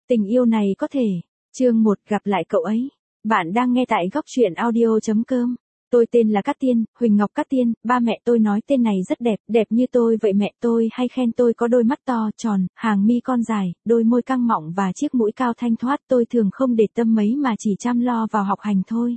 Tình yêu này có thể. Chương 1 gặp lại cậu ấy. Bạn đang nghe tại góc truyện audio.com. Tôi tên là Cát Tiên, Huỳnh Ngọc Cát Tiên, ba mẹ tôi nói tên này rất đẹp, đẹp như tôi vậy mẹ tôi hay khen tôi có đôi mắt to, tròn, hàng mi con dài, đôi môi căng mọng và chiếc mũi cao thanh thoát. Tôi thường không để tâm mấy mà chỉ chăm lo vào học hành thôi.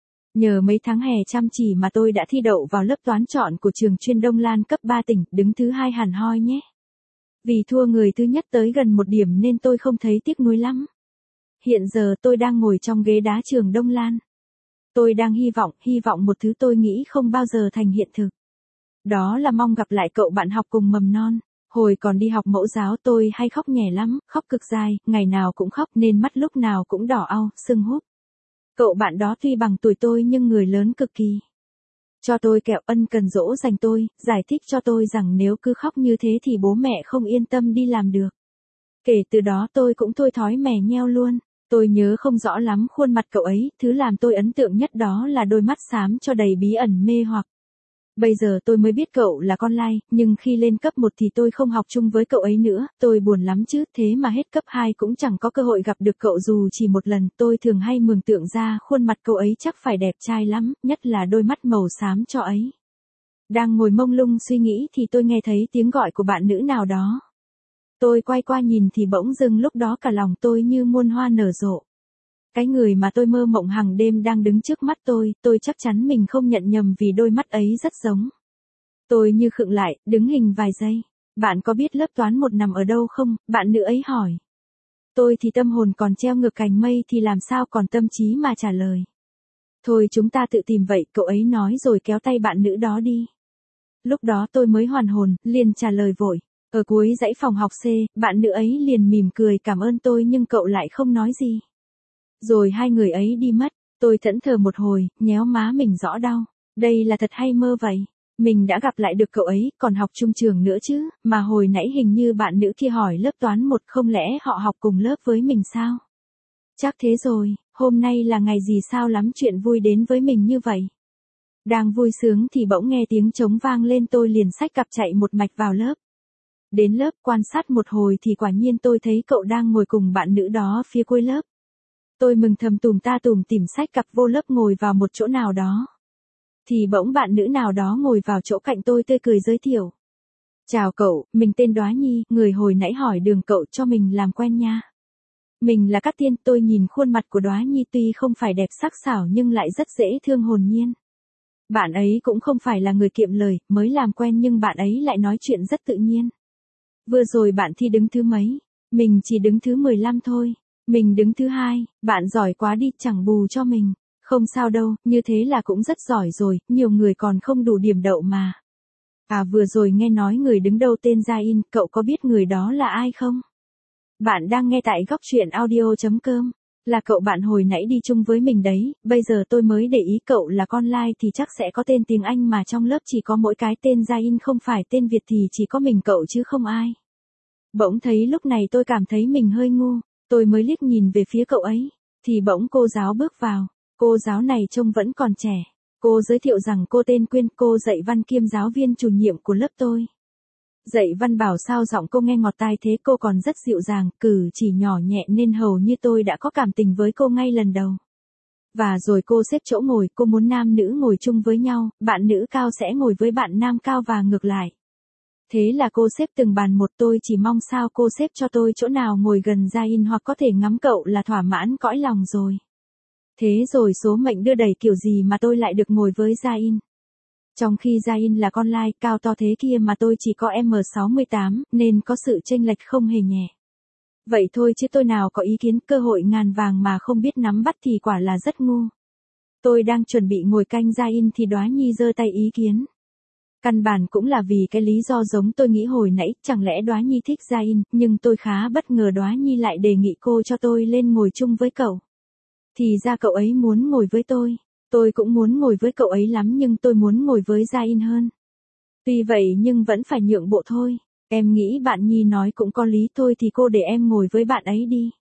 Nhờ mấy tháng hè chăm chỉ mà tôi đã thi đậu vào lớp toán chọn của trường chuyên Đông Lan cấp 3 tỉnh, đứng thứ 2 hẳn hoi nhé. Vì thua người thứ nhất tới gần 1 điểm nên tôi không thấy tiếc nuối lắm. Hiện giờ tôi đang ngồi trong ghế đá trường Đông Lan. Tôi đang hy vọng một thứ tôi nghĩ không bao giờ thành hiện thực. Đó là mong gặp lại cậu bạn học cùng mầm non. Hồi còn đi học mẫu giáo tôi hay khóc nhè lắm, khóc cực dài, ngày nào cũng khóc nên mắt lúc nào cũng đỏ au, sưng húp. Cậu bạn đó tuy bằng tuổi tôi nhưng người lớn cực kỳ. Cho tôi kẹo ân cần dỗ dành tôi, giải thích cho tôi rằng nếu cứ khóc như thế thì bố mẹ không yên tâm đi làm được. Kể từ đó tôi cũng thôi thói mè nheo luôn. Tôi nhớ không rõ lắm khuôn mặt cậu ấy, thứ làm tôi ấn tượng nhất đó là đôi mắt xám cho đầy bí ẩn mê hoặc. Bây giờ tôi mới biết cậu là con lai, nhưng khi lên cấp 1 thì tôi không học chung với cậu ấy nữa, tôi buồn lắm chứ, thế mà hết cấp 2 cũng chẳng có cơ hội gặp được cậu dù chỉ một lần. Tôi thường hay mường tượng ra khuôn mặt cậu ấy chắc phải đẹp trai lắm, nhất là đôi mắt màu xám cho ấy. Đang ngồi mông lung suy nghĩ thì tôi nghe thấy tiếng gọi của bạn nữ nào đó. Tôi quay qua nhìn thì bỗng dưng lúc đó cả lòng tôi như muôn hoa nở rộ. Cái người mà tôi mơ mộng hàng đêm đang đứng trước mắt tôi chắc chắn mình không nhận nhầm vì đôi mắt ấy rất giống. Tôi như khựng lại, đứng hình vài giây. Bạn có biết lớp toán 1 nằm ở đâu không? Bạn nữ ấy hỏi. Tôi thì tâm hồn còn treo ngược cành mây thì làm sao còn tâm trí mà trả lời. Thôi chúng ta tự tìm vậy, cậu ấy nói rồi kéo tay bạn nữ đó đi. Lúc đó tôi mới hoàn hồn, liền trả lời vội. Ở cuối dãy phòng học C, bạn nữ ấy liền mỉm cười cảm ơn tôi nhưng cậu lại không nói gì. Rồi hai người ấy đi mất, tôi thẫn thờ một hồi, nhéo má mình rõ đau. Đây là thật hay mơ vậy? Mình đã gặp lại được cậu ấy, còn học chung trường nữa chứ, mà hồi nãy hình như bạn nữ kia hỏi lớp toán 1 không lẽ họ học cùng lớp với mình sao? Chắc thế rồi, hôm nay là ngày gì sao lắm chuyện vui đến với mình như vậy. Đang vui sướng thì bỗng nghe tiếng trống vang lên tôi liền xách cặp chạy một mạch vào lớp. Đến lớp quan sát một hồi thì quả nhiên tôi thấy cậu đang ngồi cùng bạn nữ đó phía cuối lớp. Tôi mừng thầm tùm tìm xách cặp vô lớp ngồi vào một chỗ nào đó. Thì bỗng bạn nữ nào đó ngồi vào chỗ cạnh tôi tươi cười giới thiệu. Chào cậu, mình tên Đóa Nhi, người hồi nãy hỏi đường cậu cho mình làm quen nha. Mình là Cát Tiên, tôi nhìn khuôn mặt của Đóa Nhi tuy không phải đẹp sắc sảo nhưng lại rất dễ thương hồn nhiên. Bạn ấy cũng không phải là người kiệm lời, mới làm quen nhưng bạn ấy lại nói chuyện rất tự nhiên. Vừa rồi bạn thi đứng thứ mấy? Mình chỉ đứng thứ 15 thôi. Mình đứng thứ 2, bạn giỏi quá đi, chẳng bù cho mình. Không sao đâu, như thế là cũng rất giỏi rồi, nhiều người còn không đủ điểm đậu mà. À vừa rồi nghe nói người đứng đầu tên Gia In, cậu có biết người đó là ai không? Bạn đang nghe tại góc truyện audio.com. Là cậu bạn hồi nãy đi chung với mình đấy, bây giờ tôi mới để ý cậu là con lai thì chắc sẽ có tên tiếng Anh mà trong lớp chỉ có mỗi cái tên Gia In không phải tên Việt thì chỉ có mình cậu chứ không ai. Bỗng thấy lúc này tôi cảm thấy mình hơi ngu, tôi mới liếc nhìn về phía cậu ấy, thì bỗng cô giáo bước vào, cô giáo này trông vẫn còn trẻ. Cô giới thiệu rằng cô tên Quyên, cô dạy văn kiêm giáo viên chủ nhiệm của lớp tôi. Dạy văn bảo sao giọng cô nghe ngọt tai thế, cô còn rất dịu dàng, cử chỉ nhỏ nhẹ nên hầu như tôi đã có cảm tình với cô ngay lần đầu. Và rồi cô xếp chỗ ngồi, cô muốn nam nữ ngồi chung với nhau, bạn nữ cao sẽ ngồi với bạn nam cao và ngược lại. Thế là cô xếp từng bàn một, tôi chỉ mong sao cô xếp cho tôi chỗ nào ngồi gần Gia In hoặc có thể ngắm cậu là thỏa mãn cõi lòng rồi. Thế rồi số mệnh đưa đẩy kiểu gì mà tôi lại được ngồi với Gia In. Trong khi Gia In là con lai cao to thế kia mà tôi chỉ có M68 nên có sự chênh lệch không hề nhẹ. Vậy thôi chứ tôi nào có ý kiến, cơ hội ngàn vàng mà không biết nắm bắt thì quả là rất ngu. Tôi đang chuẩn bị ngồi canh Gia In thì Đóa Nhi giơ tay ý kiến. Căn bản cũng là vì cái lý do giống tôi nghĩ hồi nãy, chẳng lẽ Đóa Nhi thích Gia In, nhưng tôi khá bất ngờ Đóa Nhi lại đề nghị cô cho tôi lên ngồi chung với cậu. Thì ra cậu ấy muốn ngồi với tôi cũng muốn ngồi với cậu ấy lắm nhưng tôi muốn ngồi với Gia In hơn. Tuy vậy nhưng vẫn phải nhượng bộ thôi, em nghĩ bạn Nhi nói cũng có lý, thôi thì cô để em ngồi với bạn ấy đi.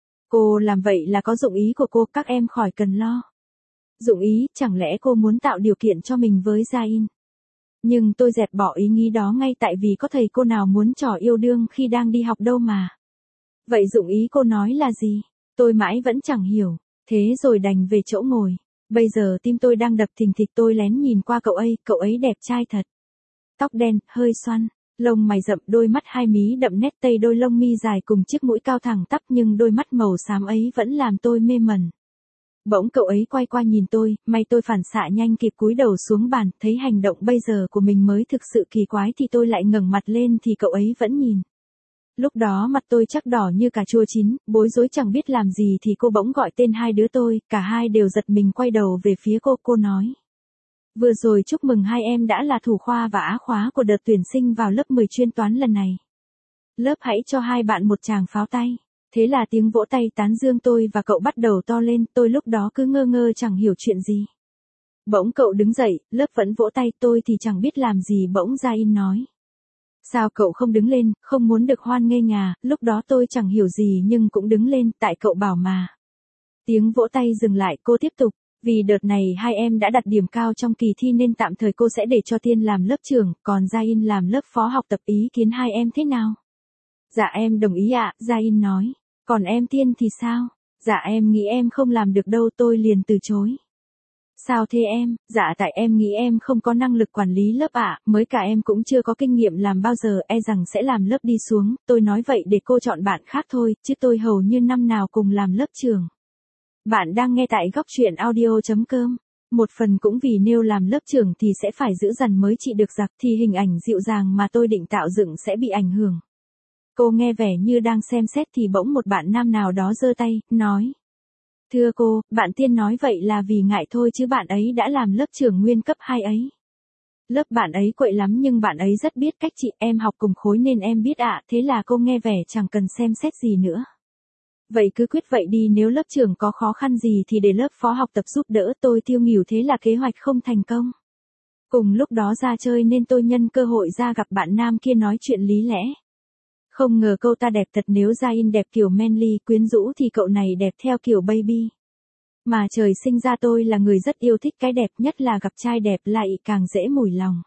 Cô làm vậy là có dụng ý của cô, các em khỏi cần lo. Dụng ý, chẳng lẽ cô muốn tạo điều kiện cho mình với Gia In? Nhưng tôi dẹp bỏ ý nghĩ đó ngay tại vì có thầy cô nào muốn trò yêu đương khi đang đi học đâu mà. Vậy dụng ý cô nói là gì? Tôi mãi vẫn chẳng hiểu. Thế rồi đành về chỗ ngồi. Bây giờ tim tôi đang đập thình thịch, tôi lén nhìn qua cậu ấy đẹp trai thật. Tóc đen, hơi xoăn, lông mày rậm, đôi mắt hai mí đậm nét tây, đôi lông mi dài cùng chiếc mũi cao thẳng tắp, nhưng đôi mắt màu xám ấy vẫn làm tôi mê mẩn. Bỗng cậu ấy quay qua nhìn tôi, may tôi phản xạ nhanh kịp cúi đầu xuống bàn, thấy hành động bây giờ của mình mới thực sự kỳ quái thì tôi lại ngẩng mặt lên thì cậu ấy vẫn nhìn. Lúc đó mặt tôi chắc đỏ như cà chua chín, bối rối chẳng biết làm gì thì cô bỗng gọi tên hai đứa tôi, cả hai đều giật mình quay đầu về phía cô nói. Vừa rồi chúc mừng hai em đã là thủ khoa và á khóa của đợt tuyển sinh vào lớp 10 chuyên toán lần này. Lớp hãy cho hai bạn một tràng pháo tay. Thế là tiếng vỗ tay tán dương tôi và cậu bắt đầu to lên, tôi lúc đó cứ ngơ ngơ chẳng hiểu chuyện gì. Bỗng cậu đứng dậy, lớp vẫn vỗ tay, tôi thì chẳng biết làm gì, bỗng Jain nói. Sao cậu không đứng lên, không muốn được hoan nghênh à? Lúc đó tôi chẳng hiểu gì nhưng cũng đứng lên, tại cậu bảo mà. Tiếng vỗ tay dừng lại, cô tiếp tục. Vì đợt này hai em đã đạt điểm cao trong kỳ thi nên tạm thời cô sẽ để cho Tiên làm lớp trưởng, còn Jain làm lớp phó học tập, ý kiến hai em thế nào? Dạ em đồng ý ạ, Jain nói. Còn em Tiên thì sao? Dạ em nghĩ em không làm được đâu, tôi liền từ chối. Sao thế em? Dạ tại em nghĩ em không có năng lực quản lý lớp ạ, mới cả em cũng chưa có kinh nghiệm làm bao giờ, e rằng sẽ làm lớp đi xuống, tôi nói vậy để cô chọn bạn khác thôi, chứ tôi hầu như năm nào cùng làm lớp trưởng. Bạn đang nghe tại góc truyện audio.com. Một phần cũng vì nếu làm lớp trưởng thì sẽ phải giữ dằn mới trị được giặc, thì hình ảnh dịu dàng mà tôi định tạo dựng sẽ bị ảnh hưởng. Cô nghe vẻ như đang xem xét thì bỗng một bạn nam nào đó giơ tay, nói. Thưa cô, bạn Tiên nói vậy là vì ngại thôi chứ bạn ấy đã làm lớp trưởng nguyên cấp 2 ấy. Lớp bạn ấy quậy lắm nhưng bạn ấy rất biết cách trị, em học cùng khối nên em biết ạ, thế là cô nghe vẻ chẳng cần xem xét gì nữa. Vậy cứ quyết vậy đi, nếu lớp trưởng có khó khăn gì thì để lớp phó học tập giúp đỡ, tôi tiêu nghỉu, thế là kế hoạch không thành công. Cùng lúc đó ra chơi nên tôi nhân cơ hội ra gặp bạn nam kia nói chuyện lý lẽ. Không ngờ cậu ta đẹp thật, nếu Jain đẹp kiểu manly, quyến rũ thì cậu này đẹp theo kiểu baby. Mà trời sinh ra tôi là người rất yêu thích cái đẹp, nhất là gặp trai đẹp lại càng dễ mùi lòng.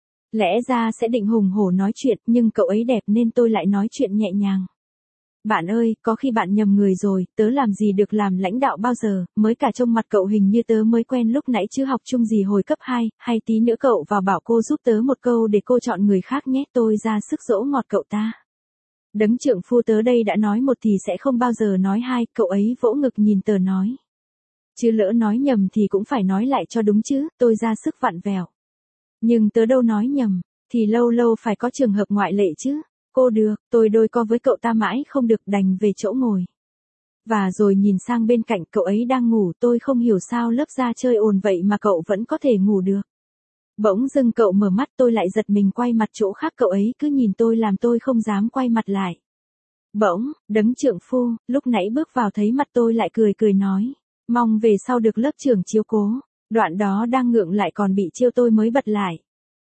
Lẽ ra sẽ định hùng hổ nói chuyện nhưng cậu ấy đẹp nên tôi lại nói chuyện nhẹ nhàng. Bạn ơi, có khi bạn nhầm người rồi, tớ làm gì được làm lãnh đạo bao giờ, mới cả trông mặt cậu hình như tớ mới quen lúc nãy chứ học chung gì hồi cấp 2, hay tí nữa cậu vào bảo cô giúp tớ một câu để cô chọn người khác nhé, tôi ra sức dỗ ngọt cậu ta. Đấng trượng phu tớ đây đã nói một thì sẽ không bao giờ nói hai, cậu ấy vỗ ngực nhìn tớ nói. Chứ lỡ nói nhầm thì cũng phải nói lại cho đúng chứ, tôi ra sức vặn vẹo. Nhưng tớ đâu nói nhầm, thì lâu lâu phải có trường hợp ngoại lệ chứ. Cô được, tôi đôi co với cậu ta mãi không được, đành về chỗ ngồi. Và rồi nhìn sang bên cạnh, cậu ấy đang ngủ, tôi không hiểu sao lớp ra chơi ồn vậy mà cậu vẫn có thể ngủ được. Bỗng dưng cậu mở mắt, tôi lại giật mình quay mặt chỗ khác, cậu ấy cứ nhìn tôi làm tôi không dám quay mặt lại. Bỗng, đấng trượng phu, lúc nãy bước vào thấy mặt tôi lại cười cười nói, mong về sau được lớp trưởng chiếu cố. Đoạn đó đang ngượng lại còn bị trêu tôi mới bật lại.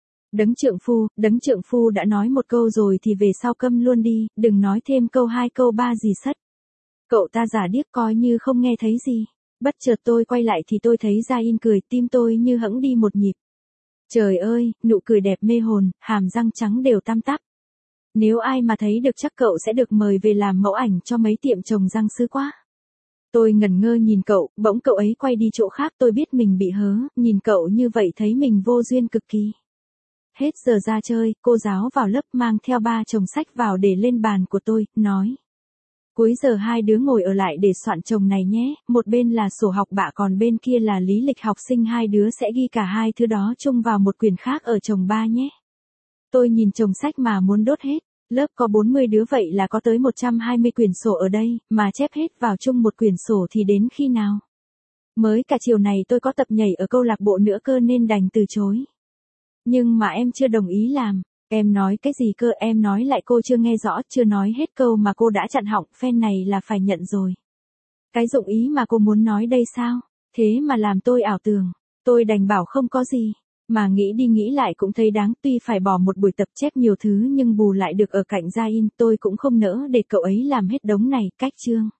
Đấng trượng phu đã nói một câu rồi thì về sau câm luôn đi, đừng nói thêm câu 2 câu 3 gì sất. Cậu ta giả điếc coi như không nghe thấy gì. Bất chợt tôi quay lại thì tôi thấy Jain cười, tim tôi như hẫng đi một nhịp. Trời ơi, nụ cười đẹp mê hồn, hàm răng trắng đều tăm tắp. Nếu ai mà thấy được chắc cậu sẽ được mời về làm mẫu ảnh cho mấy tiệm trồng răng sứ quá. Tôi ngẩn ngơ nhìn cậu, bỗng cậu ấy quay đi chỗ khác, tôi biết mình bị hớ, nhìn cậu như vậy thấy mình vô duyên cực kỳ. Hết giờ ra chơi, cô giáo vào lớp mang theo 3 chồng sách vào để lên bàn của tôi, nói. Cuối giờ hai đứa ngồi ở lại để soạn chồng này nhé, một bên là sổ học bạ còn bên kia là lý lịch học sinh, hai đứa sẽ ghi cả hai thứ đó chung vào một quyển khác ở chồng 3 nhé. Tôi nhìn chồng sách mà muốn đốt hết, lớp có 40 đứa vậy là có tới 120 quyển sổ ở đây, mà chép hết vào chung một quyển sổ thì đến khi nào? Mới cả chiều này tôi có tập nhảy ở câu lạc bộ nữa cơ nên đành từ chối. Nhưng mà em chưa đồng ý làm. Em nói cái gì cơ? Em nói lại, cô chưa nghe rõ, chưa nói hết câu mà cô đã chặn họng, phen này là phải nhận rồi. Cái dụng ý mà cô muốn nói đây sao? Thế mà làm tôi ảo tưởng. Tôi đành bảo không có gì. Mà nghĩ đi nghĩ lại cũng thấy đáng, tuy phải bỏ một buổi tập chép nhiều thứ nhưng bù lại được ở cạnh Jain, tôi cũng không nỡ để cậu ấy làm hết đống này, cách chương.